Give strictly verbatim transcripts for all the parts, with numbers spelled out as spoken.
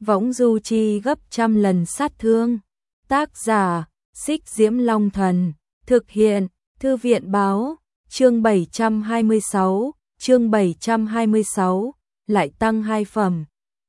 võng du chi gấp trăm lần sát thương. Tác giả, Xích Diễm Long Thần, thực hiện, Thư viện báo, chương bảy trăm hai mươi sáu, chương bảy trăm hai mươi sáu, lại tăng hai phẩm.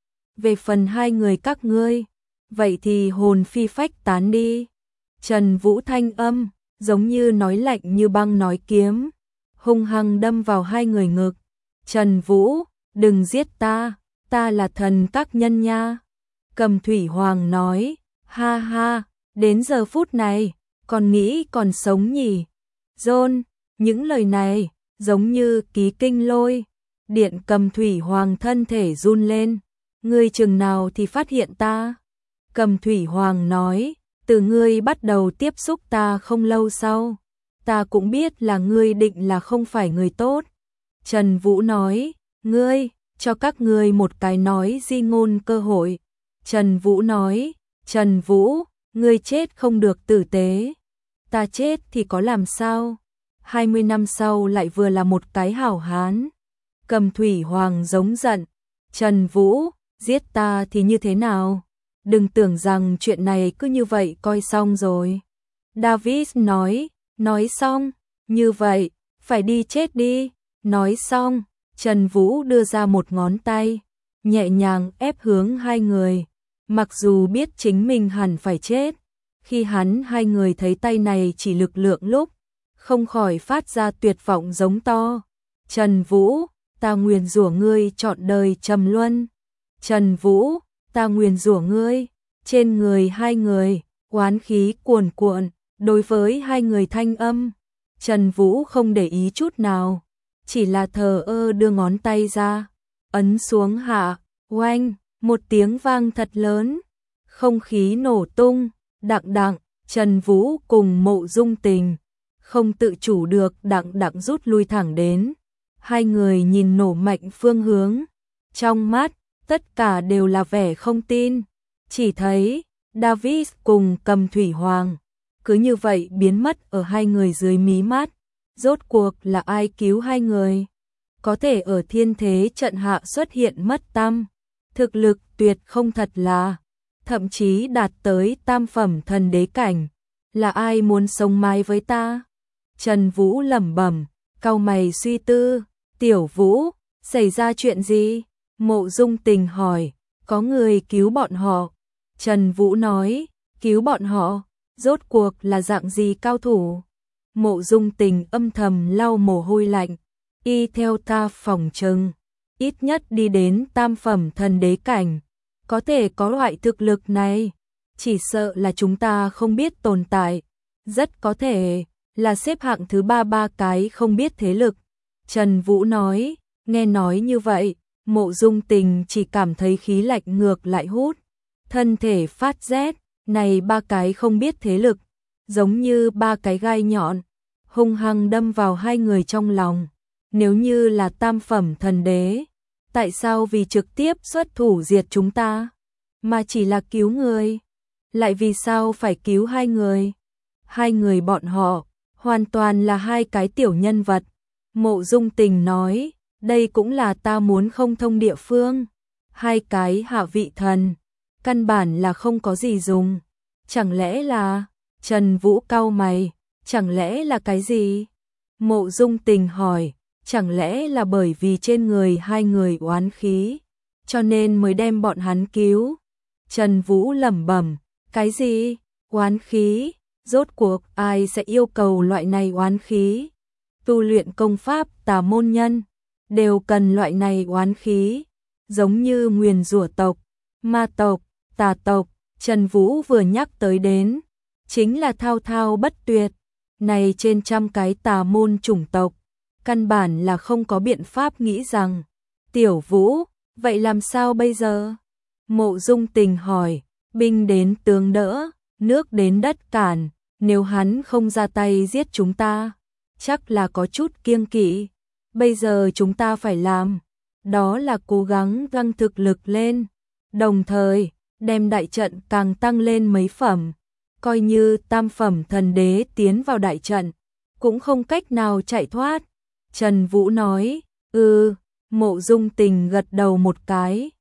Về phần hai người các ngươi, vậy thì hồn phi phách tán đi. Trần Vũ thanh âm, giống như nói lạnh như băng nói kiếm, hung hăng đâm vào hai người ngực. Trần Vũ, đừng giết ta, ta là thần các nhân nha. Cầm Thủy Hoàng nói, ha ha, đến giờ phút này, còn nghĩ còn sống nhỉ. John, những lời này, giống như ký kinh lôi. Điện Cầm Thủy Hoàng thân thể run lên, ngươi chừng nào thì phát hiện ta. Cầm Thủy Hoàng nói, từ ngươi bắt đầu tiếp xúc ta không lâu sau, ta cũng biết là ngươi định là không phải người tốt. Trần Vũ nói, ngươi, cho các ngươi một cái nói di ngôn cơ hội. Trần Vũ nói, Trần Vũ, ngươi chết không được tử tế. Ta chết thì có làm sao? hai mươi năm sau lại vừa là một cái hảo hán. Cầm Thủy Hoàng giống giận, Trần Vũ, giết ta thì như thế nào? Đừng tưởng rằng chuyện này cứ như vậy coi xong rồi. David nói, nói xong, như vậy, phải đi chết đi. Nói xong, Trần Vũ đưa ra một ngón tay, nhẹ nhàng ép hướng hai người. Mặc dù biết chính mình hẳn phải chết, khi hắn hai người thấy tay này chỉ lực lượng lúc, không khỏi phát ra tuyệt vọng giống to. Trần Vũ, ta nguyền rủa ngươi trọn đời trầm luân. Trần Vũ, ta nguyền rủa ngươi. Trên người hai người, oán khí cuồn cuộn, đối với hai người thanh âm. Trần Vũ không để ý chút nào, chỉ là thờ ơ đưa ngón tay ra, ấn xuống hạ, oanh, một tiếng vang thật lớn, không khí nổ tung, đặng đặng, Trần Vũ cùng Mộ Dung Tình, không tự chủ được đặng đặng rút lui thẳng đến. Hai người nhìn nổ mạnh phương hướng, trong mắt, tất cả đều là vẻ không tin, chỉ thấy, David cùng Cầm Thủy Hoàng, cứ như vậy biến mất ở hai người dưới mí mắt. Rốt cuộc là ai cứu hai người? Có thể ở thiên thế trận hạ xuất hiện mất tăm, thực lực tuyệt không thật là, thậm chí đạt tới tam phẩm thần đế cảnh. Là ai muốn sống mái với ta? Trần Vũ lẩm bẩm, cau mày suy tư. Tiểu Vũ, xảy ra chuyện gì? Mộ Dung Tình hỏi, có người cứu bọn họ. Trần Vũ nói, cứu bọn họ, rốt cuộc là dạng gì cao thủ? Mộ Dung Tình âm thầm lau mồ hôi lạnh, y theo ta phỏng chừng, ít nhất đi đến tam phẩm thần đế cảnh, có thể có loại thực lực này, chỉ sợ là chúng ta không biết tồn tại, rất có thể là xếp hạng thứ ba ba cái không biết thế lực. Trần Vũ nói, nghe nói như vậy, Mộ Dung Tình chỉ cảm thấy khí lạnh ngược lại hút, thân thể phát rét, này ba cái không biết thế lực, giống như ba cái gai nhọn, hung hăng đâm vào hai người trong lòng. Nếu như là tam phẩm thần đế, tại sao vì trực tiếp xuất thủ diệt chúng ta, mà chỉ là cứu người? Lại vì sao phải cứu hai người? Hai người bọn họ, hoàn toàn là hai cái tiểu nhân vật. Mộ Dung Tình nói, đây cũng là ta muốn không thông địa phương. Hai cái hạ vị thần, căn bản là không có gì dùng. Chẳng lẽ là... Trần Vũ cau mày, chẳng lẽ là cái gì? Mộ Dung Tình hỏi, chẳng lẽ là bởi vì trên người hai người oán khí, cho nên mới đem bọn hắn cứu? Trần Vũ lẩm bẩm, cái gì? Oán khí? Rốt cuộc ai sẽ yêu cầu loại này oán khí? Tu luyện công pháp tà môn nhân, đều cần loại này oán khí, giống như nguyền rủa tộc, ma tộc, tà tộc. Trần Vũ vừa nhắc tới đến, chính là thao thao bất tuyệt, này trên trăm cái tà môn chủng tộc, căn bản là không có biện pháp nghĩ rằng. Tiểu Vũ, vậy làm sao bây giờ? Mộ Dung Tình hỏi, binh đến tướng đỡ, nước đến đất cản, nếu hắn không ra tay giết chúng ta, chắc là có chút kiêng kỵ. Bây giờ chúng ta phải làm, đó là cố gắng tăng thực lực lên, đồng thời, đem đại trận càng tăng lên mấy phẩm. Coi như tam phẩm thần đế tiến vào đại trận, cũng không cách nào chạy thoát. Trần Vũ nói, ừ, Mộ Dung Tình gật đầu một cái.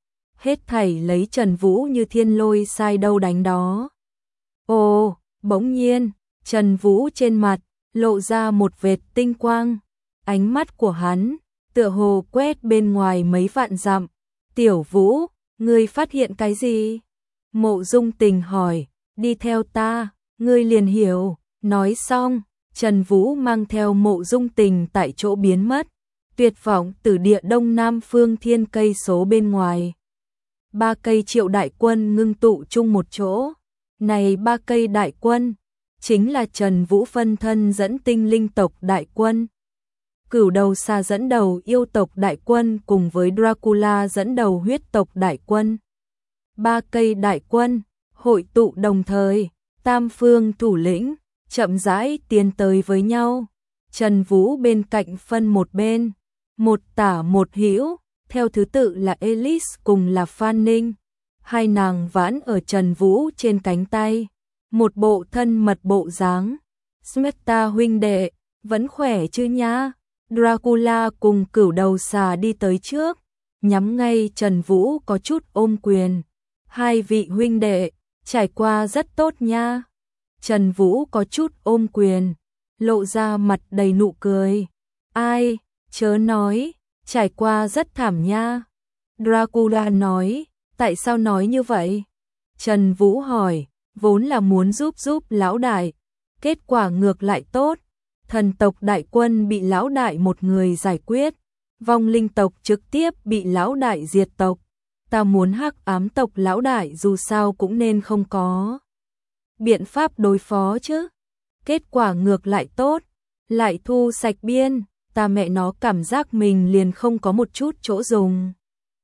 hết thảy lấy Trần Vũ như thiên lôi sai đâu đánh đó. Ồ, bỗng nhiên, Trần Vũ trên mặt lộ ra một vệt tinh quang, ánh mắt của hắn tựa hồ quét bên ngoài mấy vạn dặm. Tiểu Vũ, ngươi phát hiện cái gì? Mộ Dung Tình hỏi, đi theo ta, ngươi liền hiểu. Nói xong, Trần Vũ mang theo Mộ Dung Tình tại chỗ biến mất, tuyệt vọng từ địa đông nam phương thiên cây số bên ngoài. Ba cây triệu đại quân ngưng tụ chung một chỗ. Này ba cây đại quân, chính là Trần Vũ phân thân dẫn tinh linh tộc đại quân, Cửu Đầu Xà dẫn đầu yêu tộc đại quân cùng với Dracula dẫn đầu huyết tộc đại quân. Ba cây đại quân hội tụ đồng thời, tam phương thủ lĩnh chậm rãi tiến tới với nhau. Trần Vũ bên cạnh phân một bên, một tả một hữu, theo thứ tự là Alice cùng là Phan Ninh. Hai nàng vãn ở Trần Vũ trên cánh tay, một bộ thân mật bộ dáng. Smeta huynh đệ, vẫn khỏe chứ nhá? Dracula cùng Cửu Đầu Xà đi tới trước, nhắm ngay Trần Vũ có chút ôm quyền. Hai vị huynh đệ, trải qua rất tốt nha. Trần Vũ có chút ôm quyền, lộ ra mặt đầy nụ cười. Ai, chớ nói, trải qua rất thảm nha. Dracula nói, tại sao nói như vậy? Trần Vũ hỏi, vốn là muốn giúp giúp lão đại, kết quả ngược lại tốt. Thần tộc đại quân bị lão đại một người giải quyết, vong linh tộc trực tiếp bị lão đại diệt tộc. Ta muốn hắc ám tộc lão đại dù sao cũng nên không có biện pháp đối phó chứ. Kết quả ngược lại tốt, lại thu sạch biên, ta mẹ nó cảm giác mình liền không có một chút chỗ dùng.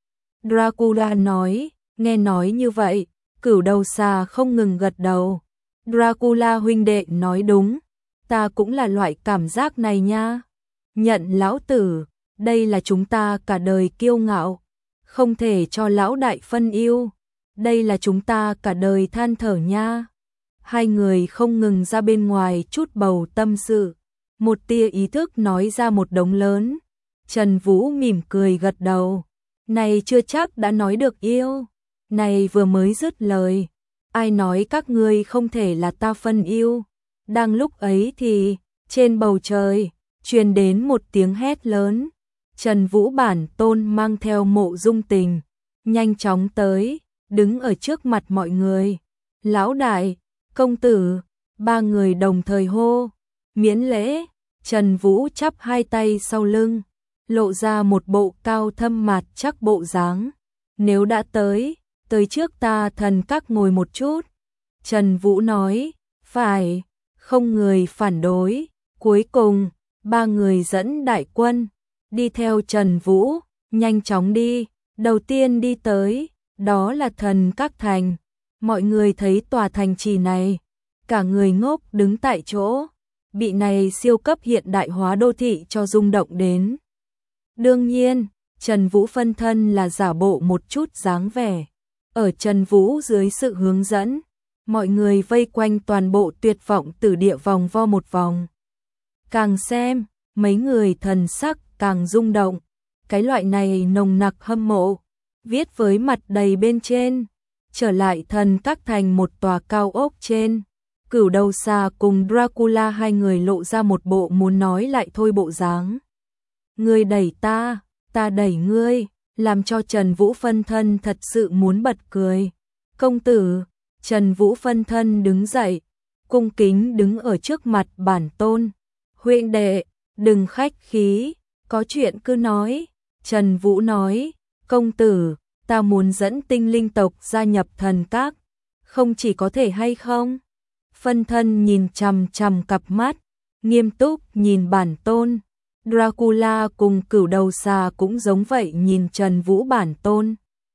Dracula nói, nghe nói như vậy, Cửu Đầu Xà không ngừng gật đầu. Dracula huynh đệ nói đúng, ta cũng là loại cảm giác này nha. Nhận lão tử, đây là chúng ta cả đời kiêu ngạo, không thể cho lão đại phân ưu. Đây là chúng ta cả đời than thở nha. Hai người không ngừng ra bên ngoài chút bầu tâm sự, một tia ý thức nói ra một đống lớn. Trần Vũ mỉm cười gật đầu, này chưa chắc đã nói được yêu. Này vừa mới dứt lời, ai nói các ngươi không thể là ta phân ưu. Đang lúc ấy thì, trên bầu trời, truyền đến một tiếng hét lớn. Trần Vũ bản tôn mang theo Mộ Dung Tình, nhanh chóng tới, đứng ở trước mặt mọi người. Lão đại, công tử, ba người đồng thời hô, miễn lễ. Trần Vũ chắp hai tay sau lưng, lộ ra một bộ cao thâm mặt chắc bộ dáng. Nếu đã tới, tới trước ta thần các ngồi một chút. Trần Vũ nói, phải, không người phản đối. Cuối cùng, ba người dẫn đại quân, đi theo Trần Vũ, nhanh chóng đi. Đầu tiên đi tới, đó là thần các thành. Mọi người thấy tòa thành trì này, cả người ngốc đứng tại chỗ, bị này siêu cấp hiện đại hóa đô thị cho rung động đến. Đương nhiên, Trần Vũ phân thân là giả bộ một chút dáng vẻ. Ở Trần Vũ dưới sự hướng dẫn, mọi người vây quanh toàn bộ tuyệt vọng tử địa vòng vo một vòng. Càng xem, mấy người thần sắc càng rung động. Cái loại này nồng nặc hâm mộ, viết với mặt đầy bên trên. Trở lại thần các thành một tòa cao ốc trên. Cửu Đầu Xà cùng Dracula hai người lộ ra một bộ muốn nói lại thôi bộ dáng. Ngươi đẩy ta, ta đẩy ngươi, làm cho Trần Vũ phân thân thật sự muốn bật cười. Công tử, Trần Vũ phân thân đứng dậy, cung kính đứng ở trước mặt bản tôn. Huynh đệ, đừng khách khí, có chuyện cứ nói. Trần Vũ nói, công tử, ta muốn dẫn tinh linh tộc gia nhập thần các, không chỉ có thể hay không? Phân thân nhìn chằm chằm cặp mắt, nghiêm túc nhìn bản tôn. Dracula cùng Cửu Đầu Xà cũng giống vậy nhìn Trần Vũ bản tôn,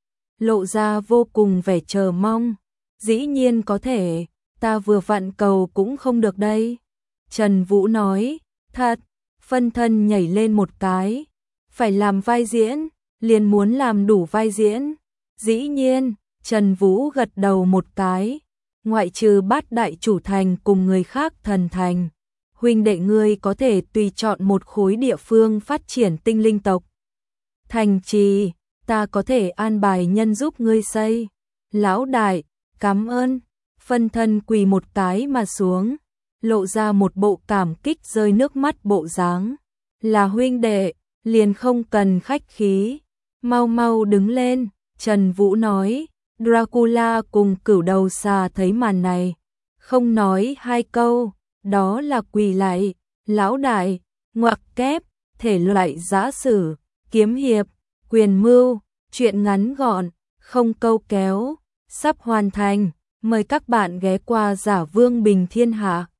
lộ ra vô cùng vẻ chờ mong. Dĩ nhiên có thể, ta vừa vặn cầu cũng không được đây. Trần Vũ nói, thật. Phân thân nhảy lên một cái, phải làm vai diễn, liền muốn làm đủ vai diễn. Dĩ nhiên, Trần Vũ gật đầu một cái, ngoại trừ Bát Đại chủ thành cùng người khác thần thành, huynh đệ ngươi có thể tùy chọn một khối địa phương phát triển tinh linh tộc. Thành trì, ta có thể an bài nhân giúp ngươi xây. Lão đại, cảm ơn. Phân thân quỳ một cái mà xuống, lộ ra một bộ cảm kích rơi nước mắt bộ dáng. Là huynh đệ, liền không cần khách khí. Mau mau đứng lên, Trần Vũ nói. Dracula cùng Cửu Đầu Xà thấy màn này, không nói hai câu, đó là quỳ lại. Lão đại, ngoặc kép, thể loại giã sử, kiếm hiệp, quyền mưu, chuyện ngắn gọn, không câu kéo, sắp hoàn thành. Mời các bạn ghé qua Giả Vương Bình Thiên Hạ.